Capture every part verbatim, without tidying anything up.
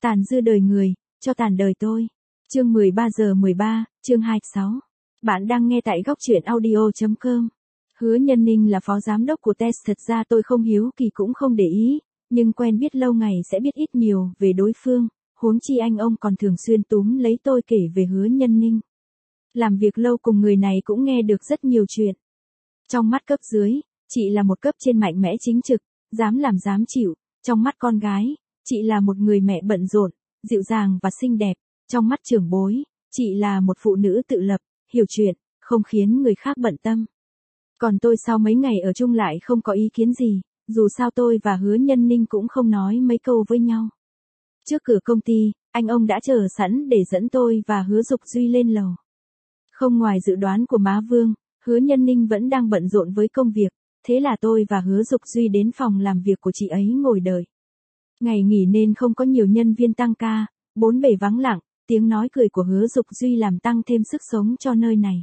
Tàn dư đời người, cho tàn đời tôi. Chương mười ba giờ mười ba, chương hai mươi sáu. Bạn đang nghe tại góc truyện audio chấm com. Hứa Nhân Ninh là phó giám đốc của tê e ét. Thật ra tôi không hiếu kỳ cũng không để ý, nhưng quen biết lâu ngày sẽ biết ít nhiều về đối phương, huống chi anh ông còn thường xuyên túm lấy tôi kể về Hứa Nhân Ninh. Làm việc lâu cùng người này cũng nghe được rất nhiều chuyện. Trong mắt cấp dưới, chị là một cấp trên mạnh mẽ chính trực, dám làm dám chịu. Trong mắt con gái, chị là một người mẹ bận rộn, dịu dàng và xinh đẹp. Trong mắt trưởng bối, chị là một phụ nữ tự lập, hiểu chuyện, không khiến người khác bận tâm. Còn tôi sau mấy ngày ở chung lại không có ý kiến gì, dù sao tôi và Hứa Nhân Ninh cũng không nói mấy câu với nhau. Trước cửa công ty, anh ông đã chờ sẵn để dẫn tôi và Hứa Dục Duy lên lầu. Không ngoài dự đoán của má Vương, Hứa Nhân Ninh vẫn đang bận rộn với công việc, thế là tôi và Hứa Dục Duy đến phòng làm việc của chị ấy ngồi đợi. Ngày nghỉ nên không có nhiều nhân viên tăng ca, bốn bề vắng lặng, tiếng nói cười của Hứa Dục Duy làm tăng thêm sức sống cho nơi này.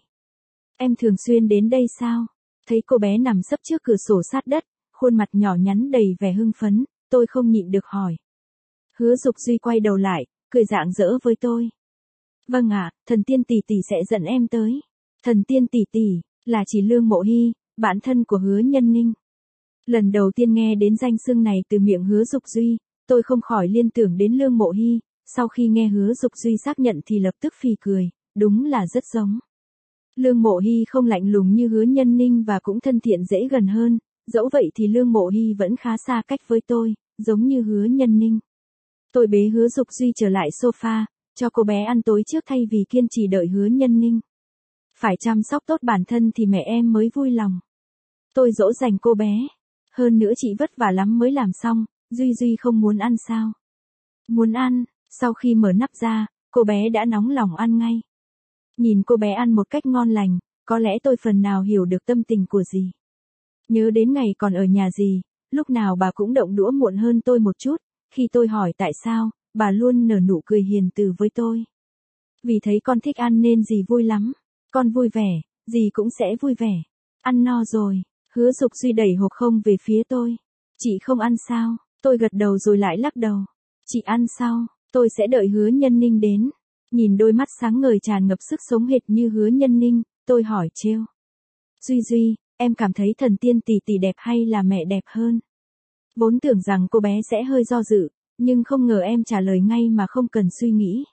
Em thường xuyên đến đây sao? Thấy cô bé nằm sấp trước cửa sổ sát đất, khuôn mặt nhỏ nhắn đầy vẻ hưng phấn, tôi không nhịn được hỏi. Hứa Dục Duy quay đầu lại, cười rạng rỡ với tôi. Vâng ạ, thần tiên tỷ tỷ sẽ dẫn em tới. Thần tiên tỷ tỷ, là chỉ Lương Mộ Hy, bạn thân của Hứa Nhân Ninh. Lần đầu tiên nghe đến danh xưng này từ miệng Hứa Dục Duy, tôi không khỏi liên tưởng đến Lương Mộ Hy, sau khi nghe Hứa Dục Duy xác nhận thì lập tức phì cười, đúng là rất giống. Lương Mộ Hy không lạnh lùng như Hứa Nhân Ninh và cũng thân thiện dễ gần hơn, dẫu vậy thì Lương Mộ Hy vẫn khá xa cách với tôi, giống như Hứa Nhân Ninh. Tôi bế Hứa Dục Duy trở lại sofa, cho cô bé ăn tối trước thay vì kiên trì đợi Hứa Nhân Ninh. Phải chăm sóc tốt bản thân thì mẹ em mới vui lòng. Tôi dỗ dành cô bé. Hơn nữa chị vất vả lắm mới làm xong, Duy Duy không muốn ăn sao? Muốn ăn, sau khi mở nắp ra, cô bé đã nóng lòng ăn ngay. Nhìn cô bé ăn một cách ngon lành, có lẽ tôi phần nào hiểu được tâm tình của dì. Nhớ đến ngày còn ở nhà dì, lúc nào bà cũng động đũa muộn hơn tôi một chút, khi tôi hỏi tại sao, bà luôn nở nụ cười hiền từ với tôi. Vì thấy con thích ăn nên dì vui lắm, con vui vẻ, dì cũng sẽ vui vẻ. Ăn no rồi, Hứa Dục Duy đẩy hộp không về phía tôi. Chị không ăn sao? Tôi gật đầu rồi lại lắc đầu. Chị ăn sau, tôi sẽ đợi Hứa Nhân Ninh đến. Nhìn đôi mắt sáng ngời tràn ngập sức sống hệt như Hứa Nhân Ninh, tôi hỏi trêu. Duy Duy, em cảm thấy thần tiên tỷ tỷ đẹp hay là mẹ đẹp hơn? Vốn tưởng rằng cô bé sẽ hơi do dự, nhưng không ngờ em trả lời ngay mà không cần suy nghĩ.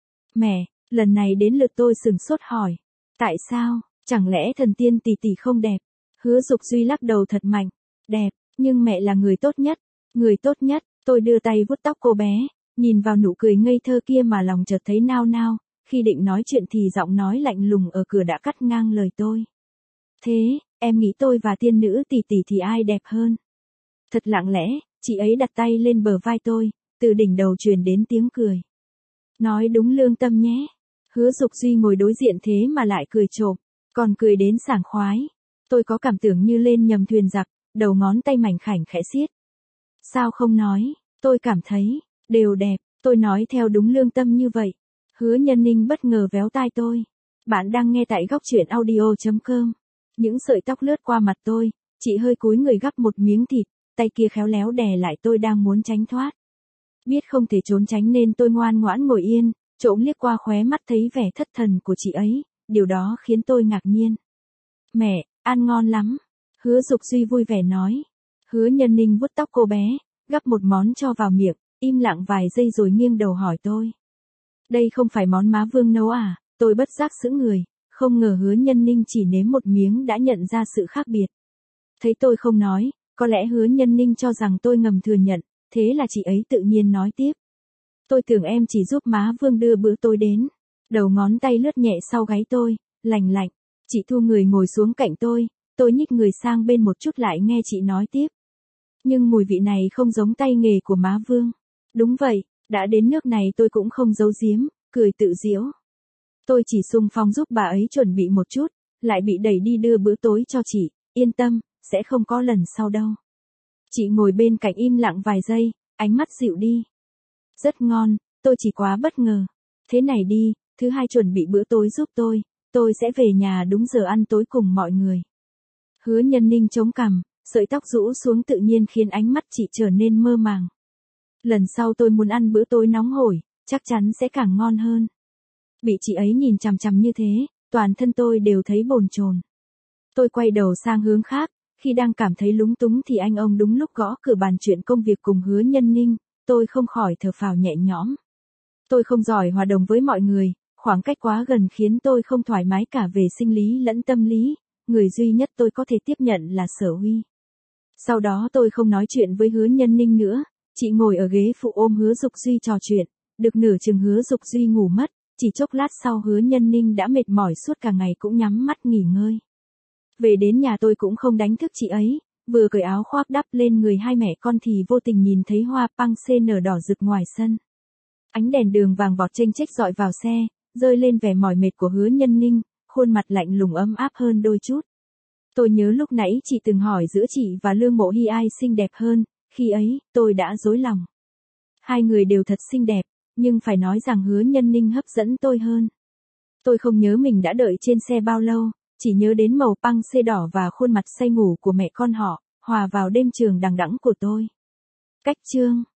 Mẹ, lần này đến lượt tôi sửng sốt hỏi. Tại sao, chẳng lẽ thần tiên tỷ tỷ không đẹp? Hứa Dục Duy lắc đầu thật mạnh. Đẹp, nhưng mẹ là người tốt nhất. Người tốt nhất, tôi đưa tay vuốt tóc cô bé, nhìn vào nụ cười ngây thơ kia mà lòng chợt thấy nao nao, khi định nói chuyện thì giọng nói lạnh lùng ở cửa đã cắt ngang lời tôi. Thế, em nghĩ tôi và tiên nữ tỷ tỷ thì ai đẹp hơn? Thật lặng lẽ, chị ấy đặt tay lên bờ vai tôi, từ đỉnh đầu truyền đến tiếng cười. Nói đúng lương tâm nhé. Hứa Dục Duy ngồi đối diện thế mà lại cười trộm, còn cười đến sảng khoái. Tôi có cảm tưởng như lên nhầm thuyền giặc, đầu ngón tay mảnh khảnh khẽ xiết. Sao không nói, tôi cảm thấy, đều đẹp, tôi nói theo đúng lương tâm như vậy. Hứa Nhân Ninh bất ngờ véo tai tôi. Bạn đang nghe tại góc truyện audio chấm com. Những sợi tóc lướt qua mặt tôi, chị hơi cúi người gắp một miếng thịt, tay kia khéo léo đè lại tôi đang muốn tránh thoát. Biết không thể trốn tránh nên tôi ngoan ngoãn ngồi yên, trộm liếc qua khóe mắt thấy vẻ thất thần của chị ấy, điều đó khiến tôi ngạc nhiên. Mẹ, ăn ngon lắm. Hứa Dục Duy vui vẻ nói. Hứa Nhân Ninh vuốt tóc cô bé, gắp một món cho vào miệng, im lặng vài giây rồi nghiêng đầu hỏi tôi. Đây không phải món má Vương nấu à? Tôi bất giác sững người, không ngờ Hứa Nhân Ninh chỉ nếm một miếng đã nhận ra sự khác biệt. Thấy tôi không nói, có lẽ Hứa Nhân Ninh cho rằng tôi ngầm thừa nhận, thế là chị ấy tự nhiên nói tiếp. Tôi tưởng em chỉ giúp má Vương đưa bữa tối đến. Đầu ngón tay lướt nhẹ sau gáy tôi, lành lạnh. Chị thu người ngồi xuống cạnh tôi, tôi nhích người sang bên một chút lại nghe chị nói tiếp. Nhưng mùi vị này không giống tay nghề của má Vương. Đúng vậy, đã đến nước này tôi cũng không giấu giếm, cười tự giễu. Tôi chỉ xung phong giúp bà ấy chuẩn bị một chút, lại bị đẩy đi đưa bữa tối cho chị, yên tâm, sẽ không có lần sau đâu. Chị ngồi bên cạnh im lặng vài giây, ánh mắt dịu đi. Rất ngon, tôi chỉ quá bất ngờ. Thế này đi, thứ hai chuẩn bị bữa tối giúp tôi, tôi sẽ về nhà đúng giờ ăn tối cùng mọi người. Hứa Nhân Ninh chống cằm, sợi tóc rũ xuống tự nhiên khiến ánh mắt chị trở nên mơ màng. Lần sau tôi muốn ăn bữa tối nóng hổi, chắc chắn sẽ càng ngon hơn. Bị chị ấy nhìn chằm chằm như thế, toàn thân tôi đều thấy bồn chồn. Tôi quay đầu sang hướng khác, khi đang cảm thấy lúng túng thì anh ông đúng lúc gõ cửa bàn chuyện công việc cùng Hứa Nhân Ninh, tôi không khỏi thở phào nhẹ nhõm. Tôi không giỏi hòa đồng với mọi người, khoảng cách quá gần khiến tôi không thoải mái cả về sinh lý lẫn tâm lý, người duy nhất tôi có thể tiếp nhận là Sở Huy. Sau đó tôi không nói chuyện với Hứa Nhân Ninh nữa, chị ngồi ở ghế phụ ôm Hứa Dục Duy trò chuyện, được nửa chừng Hứa Dục Duy ngủ mất, chỉ chốc lát sau Hứa Nhân Ninh đã mệt mỏi suốt cả ngày cũng nhắm mắt nghỉ ngơi. Về đến nhà tôi cũng không đánh thức chị ấy, vừa cởi áo khoác đắp lên người hai mẹ con thì vô tình nhìn thấy hoa panse nở đỏ rực ngoài sân. Ánh đèn đường vàng vọt chênh chếch dọi vào xe, rơi lên vẻ mỏi mệt của Hứa Nhân Ninh, khuôn mặt lạnh lùng ấm áp hơn đôi chút. Tôi nhớ lúc nãy chị từng hỏi giữa chị và Lương Mộ Hy ai xinh đẹp hơn, khi ấy, tôi đã dối lòng. Hai người đều thật xinh đẹp, nhưng phải nói rằng Hứa Nhân Ninh hấp dẫn tôi hơn. Tôi không nhớ mình đã đợi trên xe bao lâu, chỉ nhớ đến màu panse đỏ và khuôn mặt say ngủ của mẹ con họ, hòa vào đêm trường đằng đẵng của tôi. Cách chương